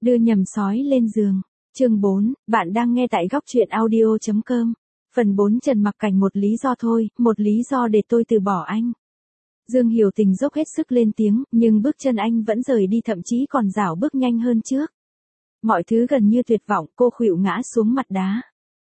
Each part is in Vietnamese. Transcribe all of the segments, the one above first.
Đưa nhầm sói lên giường. Chương 4, bạn đang nghe tại góc truyện audio.com. Phần 4 Trần Mặc Cảnh một lý do thôi, một lý do để tôi từ bỏ anh. Dương Hiểu Tình dốc hết sức lên tiếng, nhưng bước chân anh vẫn rời đi, thậm chí còn rảo bước nhanh hơn trước. Mọi thứ gần như tuyệt vọng, cô khuỵu ngã xuống mặt đá.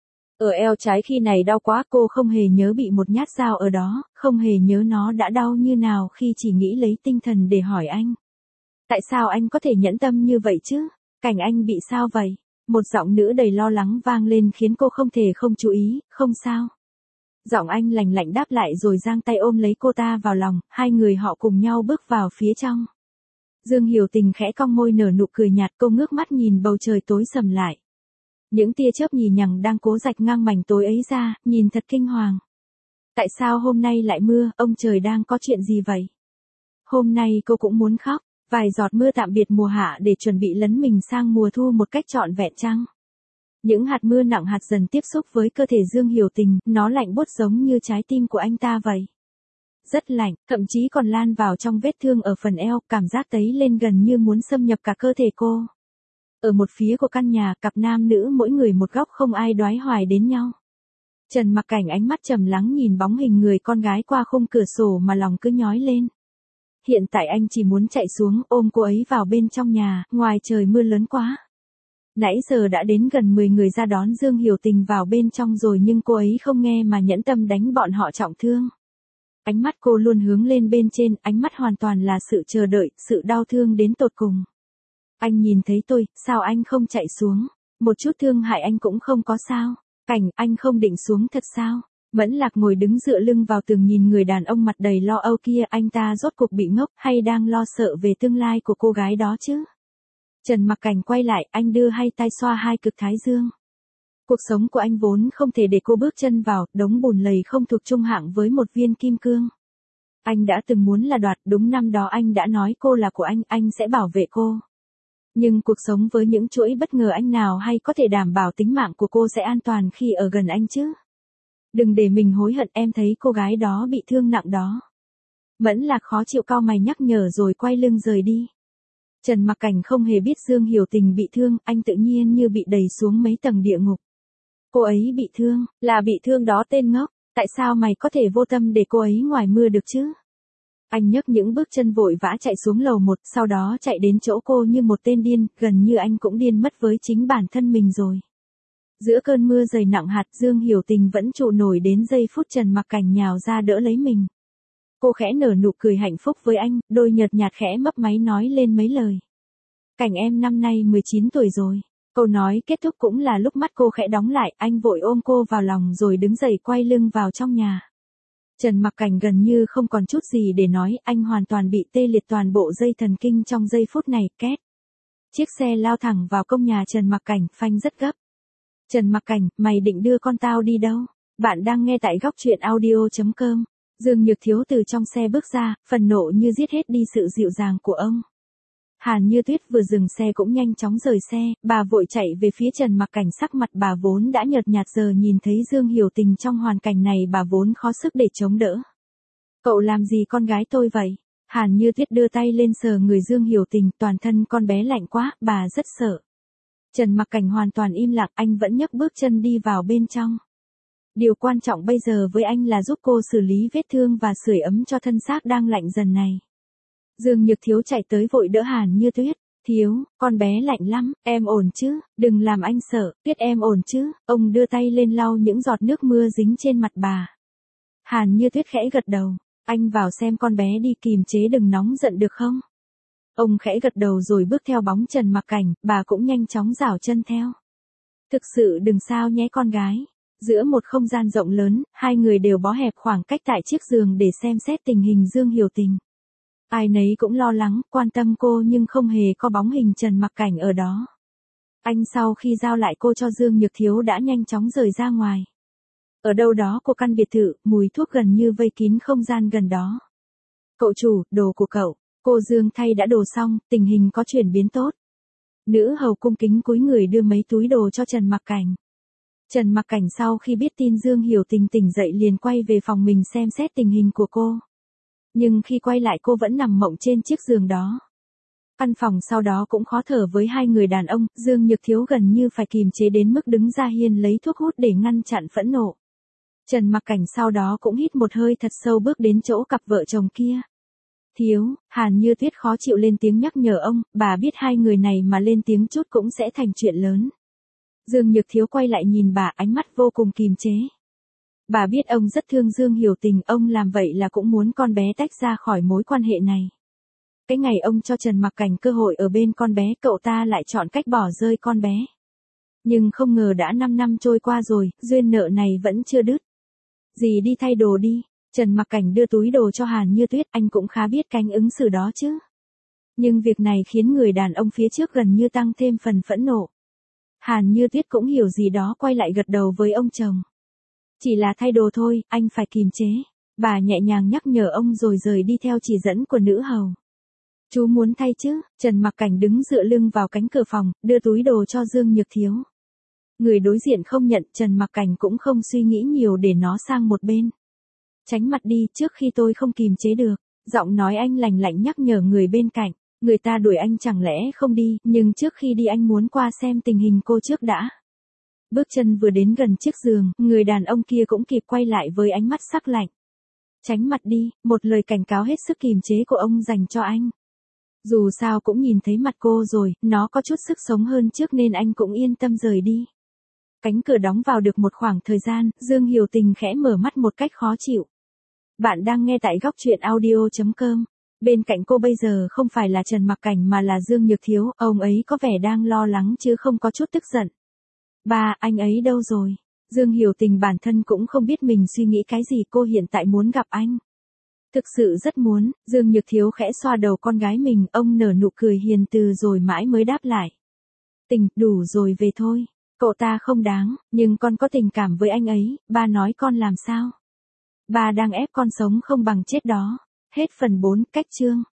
Ở eo trái khi này đau quá, cô không hề nhớ bị một nhát dao ở đó, không hề nhớ nó đã đau như nào khi chỉ nghĩ lấy tinh thần để hỏi anh. Tại sao anh có thể nhẫn tâm như vậy chứ? Cảnh anh bị sao vậy? Một giọng nữ đầy lo lắng vang lên khiến cô không thể không chú ý, không sao. Giọng anh lành lạnh đáp lại rồi giang tay ôm lấy cô ta vào lòng, hai người họ cùng nhau bước vào phía trong. Dương Hiểu Tình khẽ cong môi nở nụ cười nhạt, cô ngước mắt nhìn bầu trời tối sầm lại. Những tia chớp nhì nhằng đang cố rạch ngang mảnh tối ấy ra, nhìn thật kinh hoàng. Tại sao hôm nay lại mưa, ông trời đang có chuyện gì vậy? Hôm nay cô cũng muốn khóc, vài giọt mưa tạm biệt mùa hạ để chuẩn bị lấn mình sang mùa thu một cách trọn vẹn chăng? Những hạt mưa nặng hạt dần tiếp xúc với cơ thể Dương Hiểu Tình, nó lạnh buốt giống như trái tim của anh ta vậy. Rất lạnh, thậm chí còn lan vào trong vết thương ở phần eo, cảm giác tấy lên gần như muốn xâm nhập cả cơ thể cô. Ở một phía của căn nhà, cặp nam nữ mỗi người một góc không ai đoái hoài đến nhau. Trần Mặc Cảnh ánh mắt trầm lắng nhìn bóng hình người con gái qua khung cửa sổ mà lòng cứ nhói lên. Hiện tại anh chỉ muốn chạy xuống ôm cô ấy vào bên trong nhà, ngoài trời mưa lớn quá. Nãy giờ đã đến gần 10 người ra đón Dương Hiểu Tình vào bên trong rồi nhưng cô ấy không nghe mà nhẫn tâm đánh bọn họ trọng thương. Ánh mắt cô luôn hướng lên bên trên, ánh mắt hoàn toàn là sự chờ đợi, sự đau thương đến tột cùng. Anh nhìn thấy tôi, sao anh không chạy xuống? Một chút thương hại anh cũng không có sao? Cảnh, anh không định xuống thật sao? Mẫn Lạc ngồi đứng dựa lưng vào tường nhìn người đàn ông mặt đầy lo âu kia, anh ta rốt cuộc bị ngốc hay đang lo sợ về tương lai của cô gái đó chứ? Trần Mặc Cảnh quay lại, anh đưa hai tay xoa hai cực thái dương. Cuộc sống của anh vốn không thể để cô bước chân vào, đống bùn lầy không thuộc trung hạng với một viên kim cương. Anh đã từng muốn là đoạt, đúng năm đó anh đã nói cô là của anh sẽ bảo vệ cô. Nhưng cuộc sống với những chuỗi bất ngờ anh nào hay có thể đảm bảo tính mạng của cô sẽ an toàn khi ở gần anh chứ? Đừng để mình hối hận, em thấy cô gái đó bị thương nặng đó. Mẫn Lạc khó chịu cau mày nhắc nhở rồi quay lưng rời đi. Trần Mặc Cảnh không hề biết Dương Hiểu Tình bị thương, anh tự nhiên như bị đẩy xuống mấy tầng địa ngục. Cô ấy bị thương, là bị thương đó tên ngốc, tại sao mày có thể vô tâm để cô ấy ngoài mưa được chứ? Anh nhấc những bước chân vội vã chạy xuống lầu 1, sau đó chạy đến chỗ cô như một tên điên, gần như anh cũng điên mất với chính bản thân mình rồi. Giữa cơn mưa dày nặng hạt, Dương Hiểu Tình vẫn trụ nổi đến giây phút Trần Mặc Cảnh nhào ra đỡ lấy mình. Cô khẽ nở nụ cười hạnh phúc với anh, đôi nhợt nhạt khẽ mấp máy nói lên mấy lời. Cảnh em năm nay 19 tuổi rồi. Câu nói kết thúc cũng là lúc mắt cô khẽ đóng lại, anh vội ôm cô vào lòng rồi đứng dậy quay lưng vào trong nhà. Trần Mặc Cảnh gần như không còn chút gì để nói, anh hoàn toàn bị tê liệt toàn bộ dây thần kinh trong giây phút này, két. Chiếc xe lao thẳng vào công nhà Trần Mặc Cảnh, phanh rất gấp. Trần Mặc Cảnh, mày định đưa con tao đi đâu? Bạn đang nghe tại góc truyện audio.com. Dương Nhược Thiếu từ trong xe bước ra, phần nộ như giết hết đi sự dịu dàng của ông. Hàn Như Tuyết vừa dừng xe cũng nhanh chóng rời xe, bà vội chạy về phía Trần Mặc Cảnh, sắc mặt bà vốn đã nhợt nhạt giờ nhìn thấy Dương Hiểu Tình trong hoàn cảnh này bà vốn khó sức để chống đỡ. Cậu làm gì con gái tôi vậy? Hàn Như Tuyết đưa tay lên sờ người Dương Hiểu Tình, toàn thân con bé lạnh quá, bà rất sợ. Trần Mặc Cảnh hoàn toàn im lặng, anh vẫn nhấc bước chân đi vào bên trong. Điều quan trọng bây giờ với anh là giúp cô xử lý vết thương và sưởi ấm cho thân xác đang lạnh dần này. Dương Nhược Thiếu chạy tới vội đỡ Hàn Như Tuyết. Thiếu, con bé lạnh lắm, em ổn chứ, đừng làm anh sợ, Tuyết em ổn chứ, ông đưa tay lên lau những giọt nước mưa dính trên mặt bà. Hàn Như Tuyết khẽ gật đầu, anh vào xem con bé đi, kìm chế đừng nóng giận được không? Ông khẽ gật đầu rồi bước theo bóng Trần Mặc Cảnh, bà cũng nhanh chóng rảo chân theo. Thực sự đừng sao nhé con gái. Giữa một không gian rộng lớn, hai người đều bó hẹp khoảng cách tại chiếc giường để xem xét tình hình Dương Hiểu Tình. Ai nấy cũng lo lắng, quan tâm cô nhưng không hề có bóng hình Trần Mặc Cảnh ở đó. Anh sau khi giao lại cô cho Dương Nhược Thiếu đã nhanh chóng rời ra ngoài. Ở đâu đó của căn biệt thự, mùi thuốc gần như vây kín không gian gần đó. Cậu chủ, đồ của cậu. Cô Dương thay đã đồ xong, tình hình có chuyển biến tốt. Nữ hầu cung kính cúi người đưa mấy túi đồ cho Trần Mặc Cảnh. Trần Mặc Cảnh sau khi biết tin Dương Hiểu Tình tỉnh dậy liền quay về phòng mình xem xét tình hình của cô. Nhưng khi quay lại cô vẫn nằm mộng trên chiếc giường đó. Căn phòng sau đó cũng khó thở với hai người đàn ông, Dương Nhược Thiếu gần như phải kìm chế đến mức đứng ra hiên lấy thuốc hút để ngăn chặn phẫn nộ. Trần Mặc Cảnh sau đó cũng hít một hơi thật sâu bước đến chỗ cặp vợ chồng kia. Thiếu, Hàn Như Tuyết khó chịu lên tiếng nhắc nhở ông, bà biết hai người này mà lên tiếng chút cũng sẽ thành chuyện lớn. Dương Nhược Thiếu quay lại nhìn bà, ánh mắt vô cùng kìm chế. Bà biết ông rất thương Dương Hiểu Tình, ông làm vậy là cũng muốn con bé tách ra khỏi mối quan hệ này. Cái ngày ông cho Trần Mặc Cảnh cơ hội ở bên con bé, cậu ta lại chọn cách bỏ rơi con bé. Nhưng không ngờ đã 5 năm trôi qua rồi, duyên nợ này vẫn chưa đứt. Dì đi thay đồ đi. Trần Mặc Cảnh đưa túi đồ cho Hàn Như Tuyết, anh cũng khá biết cách ứng xử đó chứ. Nhưng việc này khiến người đàn ông phía trước gần như tăng thêm phần phẫn nộ. Hàn Như Tuyết cũng hiểu gì đó, quay lại gật đầu với ông chồng. Chỉ là thay đồ thôi, anh phải kìm chế. Bà nhẹ nhàng nhắc nhở ông rồi rời đi theo chỉ dẫn của nữ hầu. Chú muốn thay chứ? Trần Mặc Cảnh đứng dựa lưng vào cánh cửa phòng, đưa túi đồ cho Dương Nhược Thiếu. Người đối diện không nhận, Trần Mặc Cảnh cũng không suy nghĩ nhiều để nó sang một bên. Tránh mặt đi, trước khi tôi không kìm chế được. Giọng nói anh lành lạnh nhắc nhở người bên cạnh. Người ta đuổi anh chẳng lẽ không đi, nhưng trước khi đi anh muốn qua xem tình hình cô trước đã. Bước chân vừa đến gần chiếc giường, người đàn ông kia cũng kịp quay lại với ánh mắt sắc lạnh. Tránh mặt đi, một lời cảnh cáo hết sức kìm chế của ông dành cho anh. Dù sao cũng nhìn thấy mặt cô rồi, nó có chút sức sống hơn trước nên anh cũng yên tâm rời đi. Cánh cửa đóng vào được một khoảng thời gian, Dương Hiểu Tình khẽ mở mắt một cách khó chịu. Bạn đang nghe tại góc truyện audio.com. Bên cạnh cô bây giờ không phải là Trần Mặc Cảnh mà là Dương Nhược Thiếu, ông ấy có vẻ đang lo lắng chứ không có chút tức giận. Ba, anh ấy đâu rồi? Dương Hiểu Tình bản thân cũng không biết mình suy nghĩ cái gì, cô hiện tại muốn gặp anh. Thực sự rất muốn. Dương Nhược Thiếu khẽ xoa đầu con gái mình, ông nở nụ cười hiền từ rồi mãi mới đáp lại. Tình, đủ rồi, về thôi. Cậu ta không đáng, nhưng con có tình cảm với anh ấy, ba nói con làm sao? Ba đang ép con sống không bằng chết đó. Hết phần 4, cách chương.